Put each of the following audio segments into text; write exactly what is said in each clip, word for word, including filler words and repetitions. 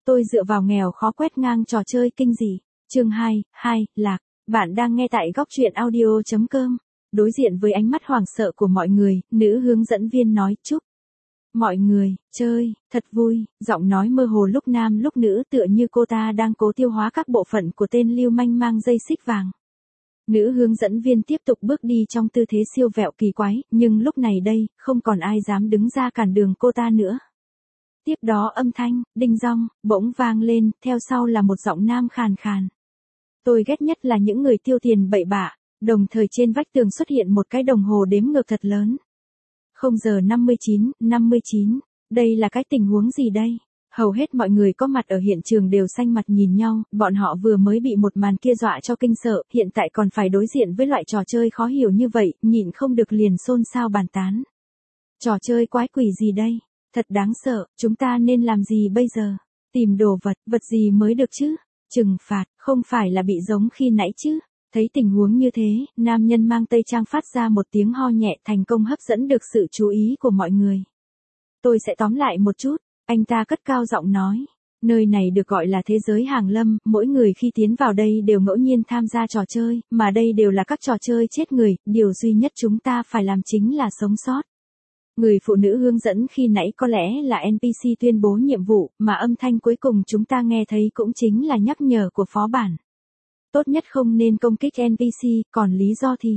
Tôi dựa vào nghèo khó quét ngang trò chơi kinh dị. Chương hai, hai, Lạc. Bạn đang nghe tại góc truyện audio chấm com. Đối diện với ánh mắt hoảng sợ của mọi người, nữ hướng dẫn viên nói chúc mọi người, chơi, thật vui, giọng nói mơ hồ lúc nam lúc nữ tựa như cô ta đang cố tiêu hóa các bộ phận của tên lưu manh mang dây xích vàng. Nữ hướng dẫn viên tiếp tục bước đi trong tư thế siêu vẹo kỳ quái, nhưng lúc này đây, không còn ai dám đứng ra cản đường cô ta nữa. Tiếp đó âm thanh, đinh dong, bỗng vang lên, theo sau là một giọng nam khàn khàn. Tôi ghét nhất là những người tiêu tiền bậy bạ, đồng thời trên vách tường xuất hiện một cái đồng hồ đếm ngược thật lớn. không giờ năm mươi chín, năm mươi chín, đây là cái tình huống gì đây? Hầu hết mọi người có mặt ở hiện trường đều xanh mặt nhìn nhau, bọn họ vừa mới bị một màn kia dọa cho kinh sợ, hiện tại còn phải đối diện với loại trò chơi khó hiểu như vậy, nhịn không được liền xôn xao bàn tán. Trò chơi quái quỷ gì đây? Thật đáng sợ, chúng ta nên làm gì bây giờ? Tìm đồ vật, vật gì mới được chứ? Trừng phạt, không phải là bị giống khi nãy chứ? Thấy tình huống như thế, nam nhân mang tây trang phát ra một tiếng ho nhẹ thành công hấp dẫn được sự chú ý của mọi người. Tôi sẽ tóm lại một chút, anh ta cất cao giọng nói. Nơi này được gọi là thế giới hàng lâm, mỗi người khi tiến vào đây đều ngẫu nhiên tham gia trò chơi, mà đây đều là các trò chơi chết người, điều duy nhất chúng ta phải làm chính là sống sót. Người phụ nữ hướng dẫn khi nãy có lẽ là en pê xê tuyên bố nhiệm vụ, mà âm thanh cuối cùng chúng ta nghe thấy cũng chính là nhắc nhở của phó bản. Tốt nhất không nên công kích en pê xê, còn lý do thì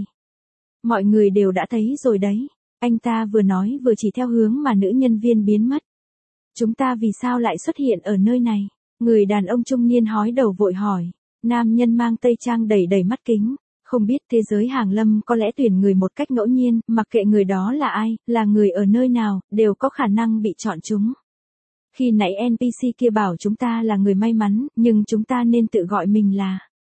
mọi người đều đã thấy rồi đấy. Anh ta vừa nói vừa chỉ theo hướng mà nữ nhân viên biến mất. Chúng ta vì sao lại xuất hiện ở nơi này? Người đàn ông trung niên hói đầu vội hỏi. Nam nhân mang tây trang đầy đầy mắt kính. Không biết thế giới hàng lâm có lẽ tuyển người một cách ngẫu nhiên, mặc kệ người đó là ai, là người ở nơi nào, đều có khả năng bị chọn chúng. Khi nãy en pê xê kia bảo chúng ta là người may mắn, nhưng chúng ta nên tự gọi mình là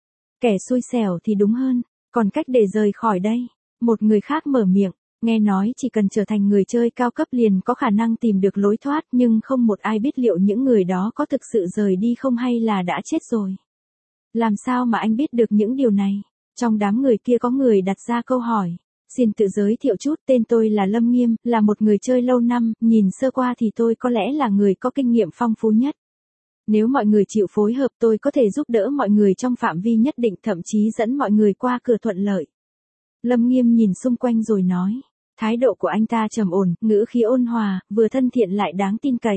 kẻ xui xẻo thì đúng hơn. Còn cách để rời khỏi đây? Một người khác mở miệng. Nghe nói chỉ cần trở thành người chơi cao cấp liền có khả năng tìm được lối thoát, nhưng không một ai biết liệu những người đó có thực sự rời đi không hay là đã chết rồi. Làm sao mà anh biết được những điều này? Trong đám người kia có người đặt ra câu hỏi. Xin tự giới thiệu chút, tên tôi là Lâm Nghiêm, là một người chơi lâu năm, nhìn sơ qua thì tôi có lẽ là người có kinh nghiệm phong phú nhất. Nếu mọi người chịu phối hợp tôi có thể giúp đỡ mọi người trong phạm vi nhất định, thậm chí dẫn mọi người qua cửa thuận lợi. Lâm Nghiêm nhìn xung quanh rồi nói. Thái độ của anh ta trầm ổn, ngữ khí ôn hòa, vừa thân thiện lại đáng tin cậy.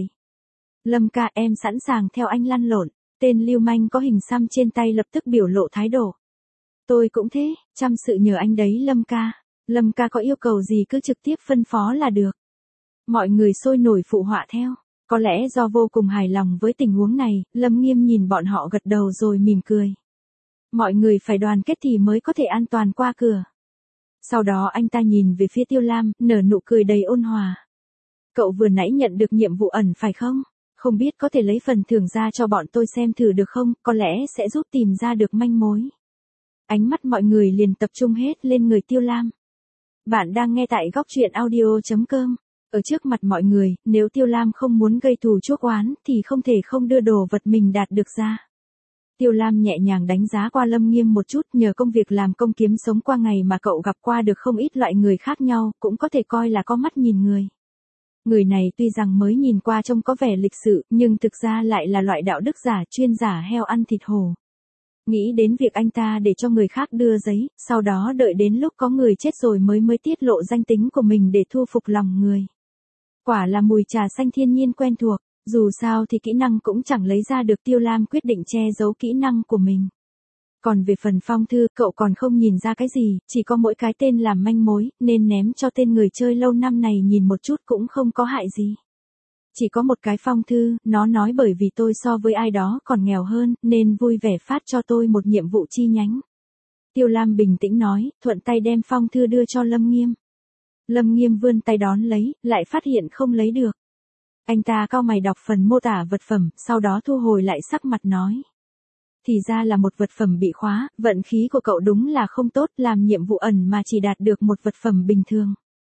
Lâm ca, em sẵn sàng theo anh lăn lộn. Tên lưu manh có hình xăm trên tay lập tức biểu lộ thái độ. Tôi cũng thế, chăm sự nhờ anh đấy Lâm ca. Lâm ca có yêu cầu gì cứ trực tiếp phân phó là được. Mọi người sôi nổi phụ họa theo. Có lẽ do vô cùng hài lòng với tình huống này, Lâm Nghiêm nhìn bọn họ gật đầu rồi mỉm cười. Mọi người phải đoàn kết thì mới có thể an toàn qua cửa. Sau đó anh ta nhìn về phía Tiêu Lam, nở nụ cười đầy ôn hòa. Cậu vừa nãy nhận được nhiệm vụ ẩn phải không? Không biết có thể lấy phần thưởng ra cho bọn tôi xem thử được không, có lẽ sẽ giúp tìm ra được manh mối. Ánh mắt mọi người liền tập trung hết lên người Tiêu Lam. Bạn đang nghe tại góc truyện audio chấm com. Ở trước mặt mọi người, nếu Tiêu Lam không muốn gây thù chuốc oán thì không thể không đưa đồ vật mình đạt được ra. Tiêu Lam nhẹ nhàng đánh giá qua Lâm Nghiêm một chút, nhờ công việc làm công kiếm sống qua ngày mà cậu gặp qua được không ít loại người khác nhau, cũng có thể coi là có mắt nhìn người. Người này tuy rằng mới nhìn qua trông có vẻ lịch sự, nhưng thực ra lại là loại đạo đức giả chuyên giả heo ăn thịt hổ. Nghĩ đến việc anh ta để cho người khác đưa giấy, sau đó đợi đến lúc có người chết rồi mới mới tiết lộ danh tính của mình để thu phục lòng người. Quả là mùi trà xanh thiên nhiên quen thuộc. Dù sao thì kỹ năng cũng chẳng lấy ra được, Tiêu Lam quyết định che giấu kỹ năng của mình. Còn về phần phong thư, cậu còn không nhìn ra cái gì, chỉ có mỗi cái tên làm manh mối, nên ném cho tên người chơi lâu năm này nhìn một chút cũng không có hại gì. Chỉ có một cái phong thư, nó nói bởi vì tôi so với ai đó còn nghèo hơn, nên vui vẻ phát cho tôi một nhiệm vụ chi nhánh. Tiêu Lam bình tĩnh nói, thuận tay đem phong thư đưa cho Lâm Nghiêm. Lâm Nghiêm vươn tay đón lấy, lại phát hiện không lấy được. Anh ta cau mày đọc phần mô tả vật phẩm, sau đó thu hồi lại sắc mặt nói. Thì ra là một vật phẩm bị khóa, vận khí của cậu đúng là không tốt, làm nhiệm vụ ẩn mà chỉ đạt được một vật phẩm bình thường.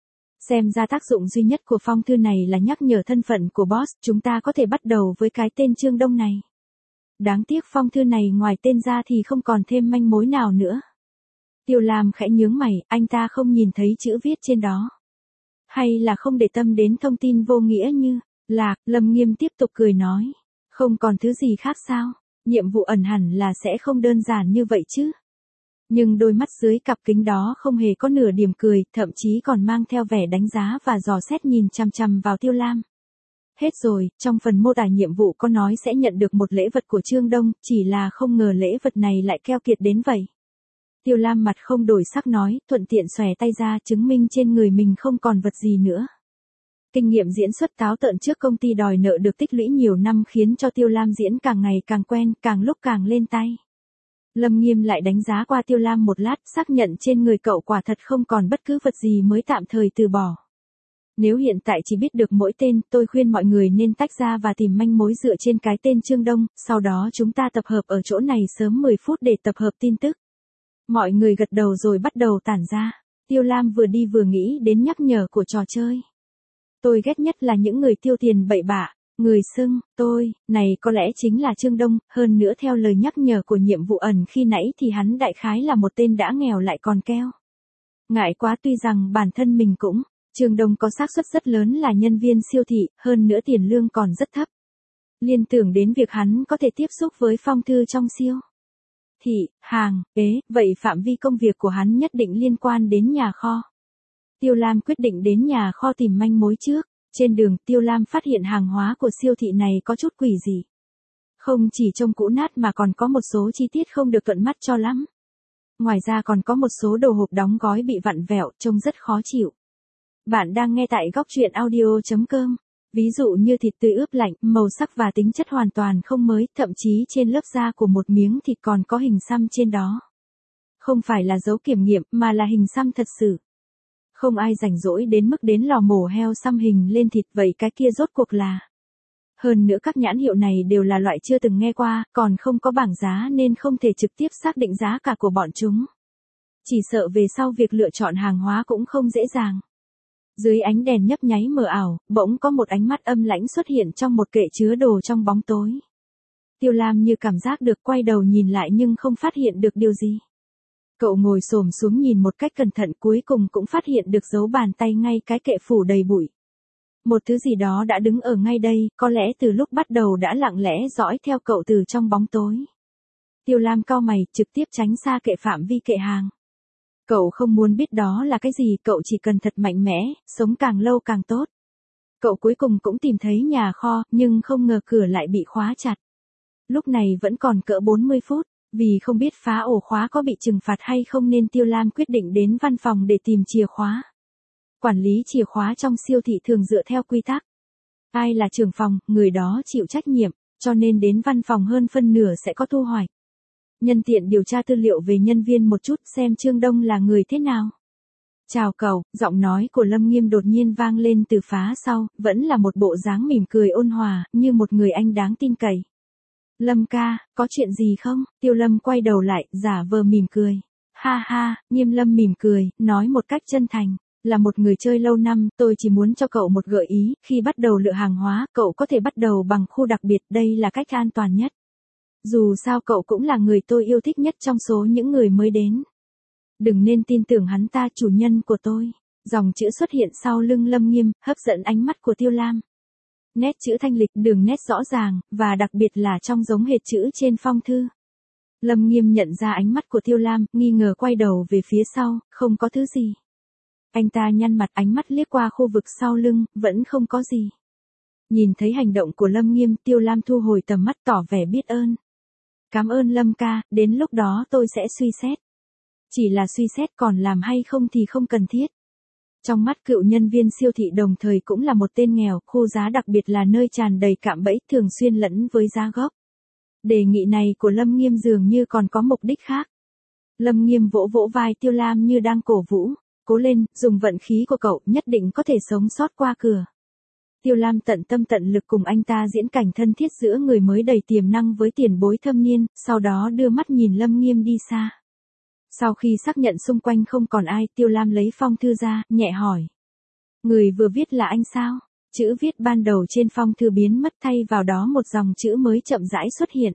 Xem ra tác dụng duy nhất của phong thư này là nhắc nhở thân phận của boss, chúng ta có thể bắt đầu với cái tên Trương Đông này. Đáng tiếc phong thư này ngoài tên ra thì không còn thêm manh mối nào nữa. Tiêu Lam khẽ nhướng mày, anh ta không nhìn thấy chữ viết trên đó. Hay là không để tâm đến thông tin vô nghĩa như Lạc? Lâm Nghiêm tiếp tục cười nói. Không còn thứ gì khác sao? Nhiệm vụ ẩn hẳn là sẽ không đơn giản như vậy chứ. Nhưng đôi mắt dưới cặp kính đó không hề có nửa điểm cười, thậm chí còn mang theo vẻ đánh giá và dò xét nhìn chằm chằm vào Tiêu Lam. Hết rồi, trong phần mô tả nhiệm vụ có nói sẽ nhận được một lễ vật của Trương Đông, chỉ là không ngờ lễ vật này lại keo kiệt đến vậy. Tiêu Lam mặt không đổi sắc nói, thuận tiện xòe tay ra chứng minh trên người mình không còn vật gì nữa. Kinh nghiệm diễn xuất táo tợn trước công ty đòi nợ được tích lũy nhiều năm khiến cho Tiêu Lam diễn càng ngày càng quen, càng lúc càng lên tay. Lâm Nghiêm lại đánh giá qua Tiêu Lam một lát, xác nhận trên người cậu quả thật không còn bất cứ vật gì mới tạm thời từ bỏ. Nếu hiện tại chỉ biết được mỗi tên, tôi khuyên mọi người nên tách ra và tìm manh mối dựa trên cái tên Trương Đông, sau đó chúng ta tập hợp ở chỗ này sớm mười phút để tập hợp tin tức. Mọi người gật đầu rồi bắt đầu tản ra. Tiêu Lam vừa đi vừa nghĩ đến nhắc nhở của trò chơi. Tôi ghét nhất là những người tiêu tiền bậy bạ, người xưng, tôi, này có lẽ chính là Trương Đông, hơn nữa theo lời nhắc nhở của nhiệm vụ ẩn khi nãy thì hắn đại khái là một tên đã nghèo lại còn keo. Ngại quá, tuy rằng bản thân mình cũng, Trương Đông có xác suất rất lớn là nhân viên siêu thị, hơn nữa tiền lương còn rất thấp. Liên tưởng đến việc hắn có thể tiếp xúc với phong thư trong siêu thị, hàng, ế, vậy phạm vi công việc của hắn nhất định liên quan đến nhà kho. Tiêu Lam quyết định đến nhà kho tìm manh mối trước. Trên đường, Tiêu Lam phát hiện hàng hóa của siêu thị này có chút quỷ dị. Không chỉ trông cũ nát mà còn có một số chi tiết không được thuận mắt cho lắm. Ngoài ra còn có một số đồ hộp đóng gói bị vặn vẹo, trông rất khó chịu. Bạn đang nghe tại góc truyện audio chấm com. Ví dụ như thịt tươi ướp lạnh, màu sắc và tính chất hoàn toàn không mới, thậm chí trên lớp da của một miếng thịt còn có hình xăm trên đó. Không phải là dấu kiểm nghiệm, mà là hình xăm thật sự. Không ai rảnh rỗi đến mức đến lò mổ heo xăm hình lên thịt, vậy cái kia rốt cuộc là. Hơn nữa các nhãn hiệu này đều là loại chưa từng nghe qua, còn không có bảng giá nên không thể trực tiếp xác định giá cả của bọn chúng. Chỉ sợ về sau việc lựa chọn hàng hóa cũng không dễ dàng. Dưới ánh đèn nhấp nháy mờ ảo, bỗng có một ánh mắt âm lãnh xuất hiện trong một kệ chứa đồ trong bóng tối. Tiêu Lam như cảm giác được, quay đầu nhìn lại nhưng không phát hiện được điều gì. Cậu ngồi xổm xuống nhìn một cách cẩn thận, cuối cùng cũng phát hiện được dấu bàn tay ngay cái kệ phủ đầy bụi. Một thứ gì đó đã đứng ở ngay đây, có lẽ từ lúc bắt đầu đã lặng lẽ dõi theo cậu từ trong bóng tối. Tiêu Lam cau mày, trực tiếp tránh xa kệ phạm vi kệ hàng. Cậu không muốn biết đó là cái gì, cậu chỉ cần thật mạnh mẽ, sống càng lâu càng tốt. Cậu cuối cùng cũng tìm thấy nhà kho, nhưng không ngờ cửa lại bị khóa chặt. Lúc này vẫn còn cỡ bốn mươi phút. Vì không biết phá ổ khóa có bị trừng phạt hay không nên Tiêu Lam quyết định đến văn phòng để tìm chìa khóa. Quản lý chìa khóa trong siêu thị thường dựa theo quy tắc. Ai là trưởng phòng, người đó chịu trách nhiệm, cho nên đến văn phòng hơn phân nửa sẽ có thu hoạch. Nhân tiện điều tra tư liệu về nhân viên một chút xem Trương Đông là người thế nào. Chào cậu, giọng nói của Lâm Nghiêm đột nhiên vang lên từ phá sau, vẫn là một bộ dáng mỉm cười ôn hòa, như một người anh đáng tin cậy. Lâm ca, có chuyện gì không? Tiêu Lâm quay đầu lại, giả vờ mỉm cười. Ha ha, Nghiêm Lâm mỉm cười, nói một cách chân thành. Là một người chơi lâu năm, tôi chỉ muốn cho cậu một gợi ý, khi bắt đầu lựa hàng hóa, cậu có thể bắt đầu bằng khu đặc biệt, đây là cách an toàn nhất. Dù sao cậu cũng là người tôi yêu thích nhất trong số những người mới đến. Đừng nên tin tưởng hắn ta, chủ nhân của tôi. Dòng chữ xuất hiện sau lưng Lâm Nghiêm, hấp dẫn ánh mắt của Tiêu Lam. Nét chữ thanh lịch, đường nét rõ ràng, và đặc biệt là trong giống hệt chữ trên phong thư. Lâm Nghiêm nhận ra ánh mắt của Tiêu Lam, nghi ngờ quay đầu về phía sau, không có thứ gì. Anh ta nhăn mặt, ánh mắt liếc qua khu vực sau lưng, vẫn không có gì. Nhìn thấy hành động của Lâm Nghiêm, Tiêu Lam thu hồi tầm mắt tỏ vẻ biết ơn. Cảm ơn Lâm ca, đến lúc đó tôi sẽ suy xét. Chỉ là suy xét, còn làm hay không thì không cần thiết. Trong mắt cựu nhân viên siêu thị đồng thời cũng là một tên nghèo, khu giá đặc biệt là nơi tràn đầy cạm bẫy, thường xuyên lẫn với giá gốc. Đề nghị này của Lâm Nghiêm dường như còn có mục đích khác. Lâm Nghiêm vỗ vỗ vai Tiêu Lam như đang cổ vũ. Cố lên, dùng vận khí của cậu, nhất định có thể sống sót qua cửa. Tiêu Lam tận tâm tận lực cùng anh ta diễn cảnh thân thiết giữa người mới đầy tiềm năng với tiền bối thâm niên, sau đó đưa mắt nhìn Lâm Nghiêm đi xa. Sau khi xác nhận xung quanh không còn ai, Tiêu Lam lấy phong thư ra, nhẹ hỏi. Người vừa viết là anh sao? Chữ viết ban đầu trên phong thư biến mất, thay vào đó một dòng chữ mới chậm rãi xuất hiện.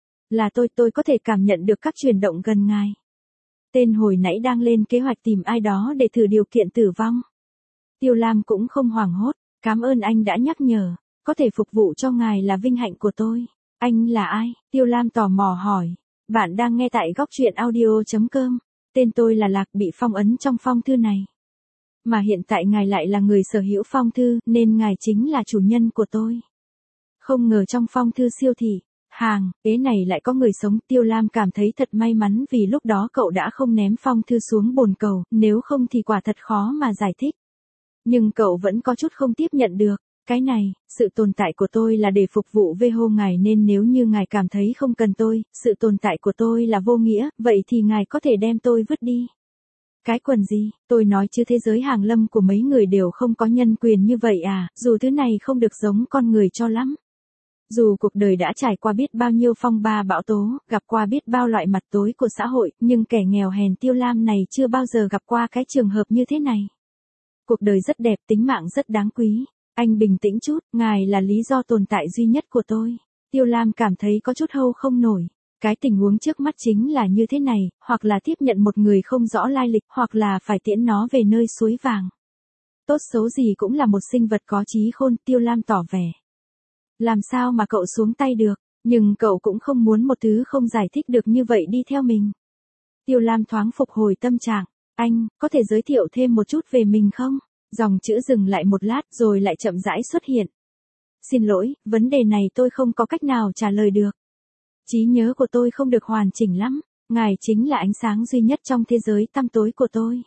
Là tôi, tôi có thể cảm nhận được các chuyển động gần ngài. Tên hồi nãy đang lên kế hoạch tìm ai đó để thử điều kiện tử vong. Tiêu Lam cũng không hoảng hốt, cảm ơn anh đã nhắc nhở. có thể phục vụ cho ngài là vinh hạnh của tôi. Anh là ai? Tiêu Lam tò mò hỏi. Bạn đang nghe tại góc truyện audio.com. Tên tôi là Lạc, bị phong ấn trong phong thư này. Mà hiện tại ngài lại là người sở hữu phong thư, nên ngài chính là chủ nhân của tôi. Không ngờ trong phong thư siêu thị, hàng, ế này lại có người sống. Tiêu Lam cảm thấy thật may mắn vì lúc đó cậu đã không ném phong thư xuống bồn cầu, nếu không thì quả thật khó mà giải thích. Nhưng cậu vẫn có chút không tiếp nhận được. Cái này, sự tồn tại của tôi là để phục vụ vê hô ngài, nên nếu như ngài cảm thấy không cần tôi, sự tồn tại của tôi là vô nghĩa, vậy thì ngài có thể đem tôi vứt đi. Cái quần gì, tôi nói chứ thế giới hàng lâm của mấy người đều không có nhân quyền như vậy à, dù thứ này không được giống con người cho lắm. Dù cuộc đời đã trải qua biết bao nhiêu phong ba bão tố, gặp qua biết bao loại mặt tối của xã hội, nhưng kẻ nghèo hèn Tiêu Lam này chưa bao giờ gặp qua cái trường hợp như thế này. Cuộc đời rất đẹp, tính mạng rất đáng quý. Anh bình tĩnh chút, ngài là lý do tồn tại duy nhất của tôi. Tiêu Lam cảm thấy có chút hâu không nổi. Cái tình huống trước mắt chính là như thế này, hoặc là tiếp nhận một người không rõ lai lịch, hoặc là phải tiễn nó về nơi suối vàng. Tốt xấu gì cũng là một sinh vật có trí khôn, Tiêu Lam tỏ vẻ. Làm sao mà cậu xuống tay được, nhưng cậu cũng không muốn một thứ không giải thích được như vậy đi theo mình. Tiêu Lam thoáng phục hồi tâm trạng. Anh, có thể giới thiệu thêm một chút về mình không? Dòng chữ dừng lại một lát rồi lại chậm rãi xuất hiện. Xin lỗi, vấn đề này tôi không có cách nào trả lời được. Trí nhớ của tôi không được hoàn chỉnh lắm. Ngài chính là ánh sáng duy nhất trong thế giới tăm tối của tôi.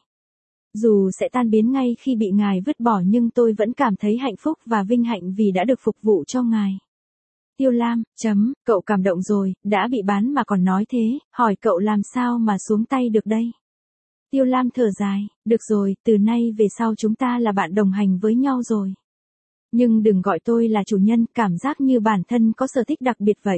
Dù sẽ tan biến ngay khi bị ngài vứt bỏ, nhưng tôi vẫn cảm thấy hạnh phúc và vinh hạnh vì đã được phục vụ cho ngài. Tiêu Lam, chấm, cậu cảm động rồi, đã bị bán mà còn nói thế, hỏi cậu làm sao mà xuống tay được đây. Tiêu Lam thở dài, được rồi, từ nay về sau chúng ta là bạn đồng hành với nhau rồi. Nhưng đừng gọi tôi là chủ nhân, cảm giác như bản thân có sở thích đặc biệt vậy.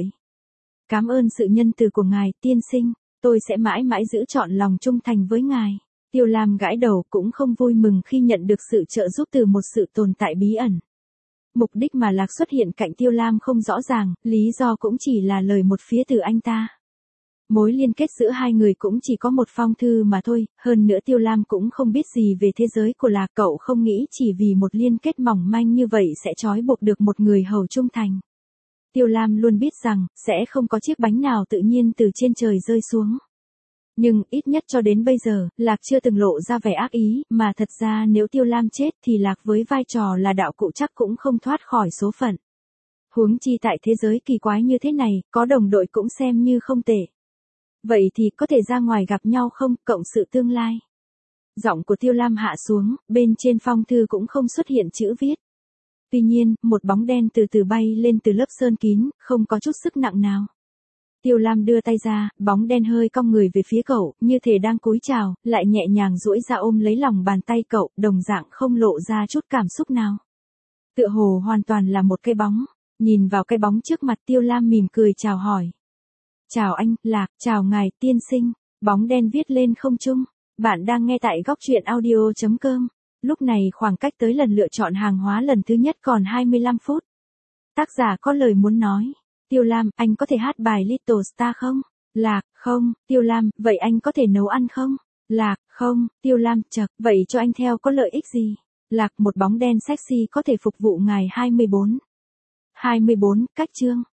Cảm ơn sự nhân từ của ngài, tiên sinh, tôi sẽ mãi mãi giữ trọn lòng trung thành với ngài. Tiêu Lam gãi đầu, cũng không vui mừng khi nhận được sự trợ giúp từ một sự tồn tại bí ẩn. Mục đích mà Lạc xuất hiện cạnh Tiêu Lam không rõ ràng, lý do cũng chỉ là lời một phía từ anh ta. Mối liên kết giữa hai người cũng chỉ có một phong thư mà thôi, hơn nữa Tiêu Lam cũng không biết gì về thế giới của Lạc, cậu không nghĩ chỉ vì một liên kết mỏng manh như vậy sẽ trói buộc được một người hầu trung thành. Tiêu Lam luôn biết rằng, sẽ không có chiếc bánh nào tự nhiên từ trên trời rơi xuống. Nhưng, ít nhất cho đến bây giờ, Lạc chưa từng lộ ra vẻ ác ý, mà thật ra nếu Tiêu Lam chết thì Lạc với vai trò là đạo cụ chắc cũng không thoát khỏi số phận. Huống chi tại thế giới kỳ quái như thế này, có đồng đội cũng xem như không tệ. Vậy thì có thể ra ngoài gặp nhau không, cộng sự tương lai. Giọng của Tiêu Lam hạ xuống, bên trên phong thư cũng không xuất hiện chữ viết. Tuy nhiên, một bóng đen từ từ bay lên từ lớp sơn kín, không có chút sức nặng nào. Tiêu Lam đưa tay ra, bóng đen hơi cong người về phía cậu, như thể đang cúi chào, lại nhẹ nhàng duỗi ra ôm lấy lòng bàn tay cậu, đồng dạng không lộ ra chút cảm xúc nào. Tựa hồ hoàn toàn là một cái bóng. Nhìn vào cái bóng trước mặt, Tiêu Lam mỉm cười chào hỏi. Chào anh, Lạc, chào ngài, tiên sinh. Bóng đen viết lên không trung. Bạn đang nghe tại góc truyện audio.com. Lúc này khoảng cách tới lần lựa chọn hàng hóa lần thứ nhất còn hai mươi lăm phút. Tác giả có lời muốn nói. Tiêu Lam, anh có thể hát bài Little Star không? Lạc, không. Tiêu Lam, vậy anh có thể nấu ăn không? Lạc, không. Tiêu Lam, chậc, vậy cho anh theo có lợi ích gì? Lạc, một bóng đen sexy có thể phục vụ ngài hai mươi bốn. hai mươi bốn, cách chương.